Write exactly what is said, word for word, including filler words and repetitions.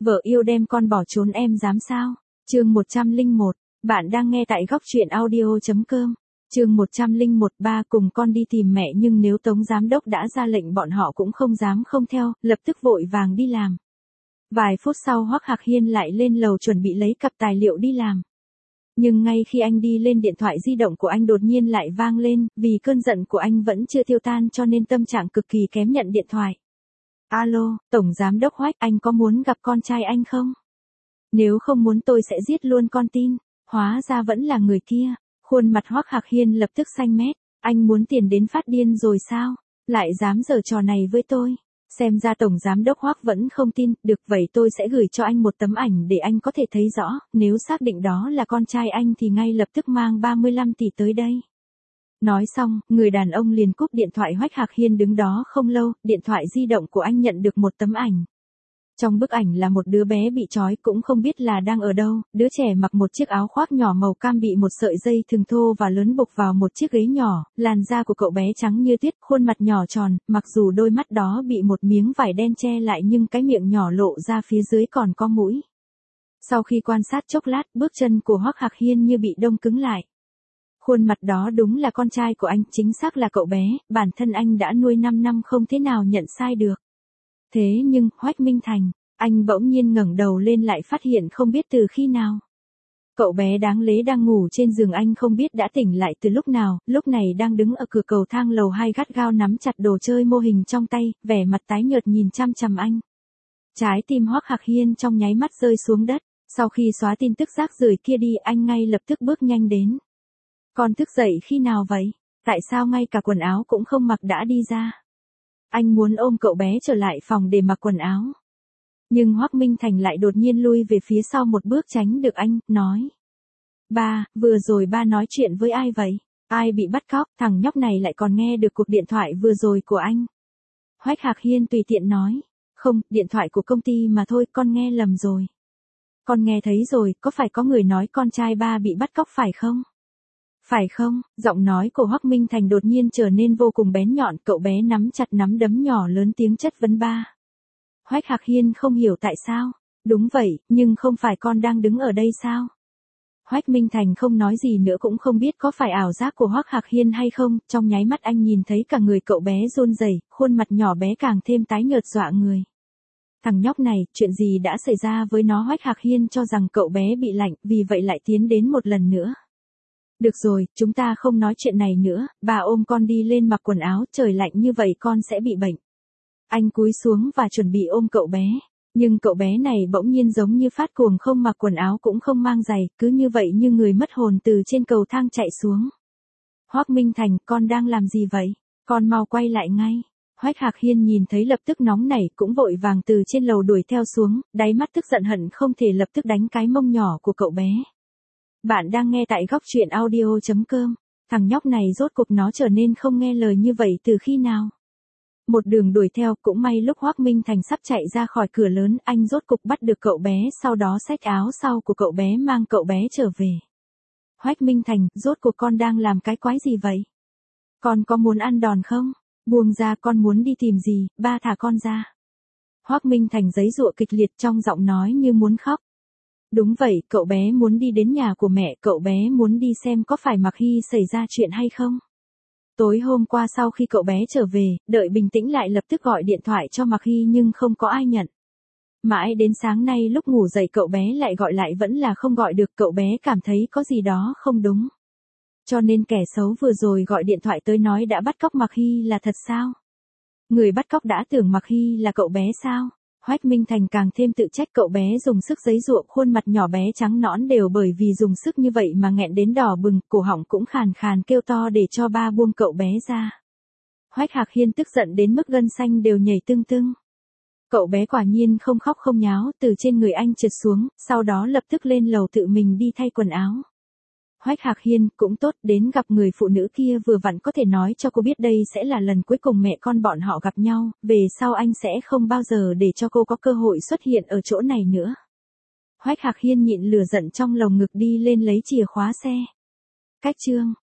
Vợ yêu đem con bỏ trốn em dám sao? Chương một trăm lẻ một, bạn đang nghe tại góc truyện audio.com. Chương một trăm lẻ một, ba cùng con đi tìm mẹ nhưng nếu Tống giám đốc đã ra lệnh bọn họ cũng không dám không theo, lập tức vội vàng đi làm. Vài phút sau Hoắc Hạc Hiên lại lên lầu chuẩn bị lấy cặp tài liệu đi làm. Nhưng ngay khi anh đi lên điện thoại di động của anh đột nhiên lại vang lên, vì cơn giận của anh vẫn chưa tiêu tan cho nên tâm trạng cực kỳ kém nhận điện thoại. Alo, Tổng Giám đốc Hoắc, anh có muốn gặp con trai anh không? Nếu không muốn tôi sẽ giết luôn con tin. Hóa ra vẫn là người kia. Khuôn mặt Hoắc Hạc Hiên lập tức xanh mét. Anh muốn tiền đến phát điên rồi sao? Lại dám giở trò này với tôi. Xem ra Tổng Giám đốc Hoắc vẫn không tin. Được vậy tôi sẽ gửi cho anh một tấm ảnh để anh có thể thấy rõ. Nếu xác định đó là con trai anh thì ngay lập tức mang ba mươi lăm tỷ tới đây. Nói xong, người đàn ông liền cúp điện thoại. Hoắc Hạc Hiên đứng đó không lâu, điện thoại di động của anh nhận được một tấm ảnh. Trong bức ảnh là một đứa bé bị trói cũng không biết là đang ở đâu, đứa trẻ mặc một chiếc áo khoác nhỏ màu cam bị một sợi dây thừng thô và lớn buộc vào một chiếc ghế nhỏ, làn da của cậu bé trắng như tuyết, khuôn mặt nhỏ tròn, mặc dù đôi mắt đó bị một miếng vải đen che lại nhưng cái miệng nhỏ lộ ra phía dưới còn có mũi. Sau khi quan sát chốc lát, bước chân của Hoắc Hạc Hiên như bị đông cứng lại. Khuôn mặt đó đúng là con trai của anh, chính xác là cậu bé, bản thân anh đã nuôi năm năm không thế nào nhận sai được. Thế nhưng, Hoắc Minh Thành, anh bỗng nhiên ngẩng đầu lên lại phát hiện không biết từ khi nào. Cậu bé đáng lễ đang ngủ trên giường anh không biết đã tỉnh lại từ lúc nào, lúc này đang đứng ở cửa cầu thang lầu hai gắt gao nắm chặt đồ chơi mô hình trong tay, vẻ mặt tái nhợt nhìn chăm chăm anh. Trái tim Hoắc Hạc Hiên trong nháy mắt rơi xuống đất, sau khi xóa tin tức rác rưởi kia đi anh ngay lập tức bước nhanh đến. Con thức dậy khi nào vậy? Tại sao ngay cả quần áo cũng không mặc đã đi ra? Anh muốn ôm cậu bé trở lại phòng để mặc quần áo. Nhưng Hoắc Minh Thành lại đột nhiên lui về phía sau một bước tránh được anh, nói. Ba, vừa rồi ba nói chuyện với ai vậy? Ai bị bắt cóc? Thằng nhóc này lại còn nghe được cuộc điện thoại vừa rồi của anh. Hoắc Hạc Hiên tùy tiện nói. Không, điện thoại của công ty mà thôi, con nghe lầm rồi. Con nghe thấy rồi, có phải có người nói con trai ba bị bắt cóc phải không? Phải không? Giọng nói của Hoắc Minh Thành đột nhiên trở nên vô cùng bén nhọn, cậu bé nắm chặt nắm đấm nhỏ lớn tiếng chất vấn ba. Hoắc Hạc Hiên không hiểu tại sao. Đúng vậy, nhưng không phải con đang đứng ở đây sao? Hoắc Minh Thành không nói gì nữa cũng không biết có phải ảo giác của Hoắc Hạc Hiên hay không, trong nháy mắt anh nhìn thấy cả người cậu bé run rẩy, khuôn mặt nhỏ bé càng thêm tái nhợt dọa người. Thằng nhóc này, chuyện gì đã xảy ra với nó? Hoắc Hạc Hiên cho rằng cậu bé bị lạnh, vì vậy lại tiến đến một lần nữa. Được rồi, chúng ta không nói chuyện này nữa, bà ôm con đi lên mặc quần áo, trời lạnh như vậy con sẽ bị bệnh. Anh cúi xuống và chuẩn bị ôm cậu bé, nhưng cậu bé này bỗng nhiên giống như phát cuồng không mặc quần áo cũng không mang giày, cứ như vậy như người mất hồn từ trên cầu thang chạy xuống. Hoắc Minh Thành, con đang làm gì vậy? Con mau quay lại ngay. Hoắc Hạc Hiên nhìn thấy lập tức nóng nảy cũng vội vàng từ trên lầu đuổi theo xuống, đáy mắt tức giận hận không thể lập tức đánh cái mông nhỏ của cậu bé. Bạn đang nghe tại góc truyện audio.com. Thằng nhóc này rốt cuộc nó trở nên không nghe lời như vậy từ khi nào? Một đường đuổi theo, cũng may lúc Hoắc Minh Thành sắp chạy ra khỏi cửa lớn, anh rốt cục bắt được cậu bé, sau đó xách áo sau của cậu bé mang cậu bé trở về. Hoắc Minh Thành, rốt cuộc con đang làm cái quái gì vậy? Con có muốn ăn đòn không? Buông ra, con muốn đi tìm gì, ba thả con ra. Hoắc Minh Thành giãy giụa kịch liệt trong giọng nói như muốn khóc. Đúng vậy, cậu bé muốn đi đến nhà của mẹ, cậu bé muốn đi xem có phải Mạc Hy xảy ra chuyện hay không. Tối hôm qua sau khi cậu bé trở về, đợi bình tĩnh lại lập tức gọi điện thoại cho Mạc Hy nhưng không có ai nhận. Mãi đến sáng nay lúc ngủ dậy cậu bé lại gọi lại vẫn là không gọi được, cậu bé cảm thấy có gì đó không đúng. Cho nên kẻ xấu vừa rồi gọi điện thoại tới nói đã bắt cóc Mạc Hy là thật sao? Người bắt cóc đã tưởng Mạc Hy là cậu bé sao? Hoắc Minh Thành càng thêm tự trách, cậu bé dùng sức giãy giụa, khuôn mặt nhỏ bé trắng nõn đều bởi vì dùng sức như vậy mà nghẹn đến đỏ bừng, cổ họng cũng khàn khàn kêu to để cho ba buông cậu bé ra. Hoắc Hạc Hiên tức giận đến mức gân xanh đều nhảy tưng tưng. Cậu bé quả nhiên không khóc không nháo, từ trên người anh trượt xuống, sau đó lập tức lên lầu tự mình đi thay quần áo. Hoắc Hạc Hiên, cũng tốt, đến gặp người phụ nữ kia vừa vặn có thể nói cho cô biết đây sẽ là lần cuối cùng mẹ con bọn họ gặp nhau, về sau anh sẽ không bao giờ để cho cô có cơ hội xuất hiện ở chỗ này nữa. Hoắc Hạc Hiên nhịn lửa giận trong lồng ngực đi lên lấy chìa khóa xe. Cách chương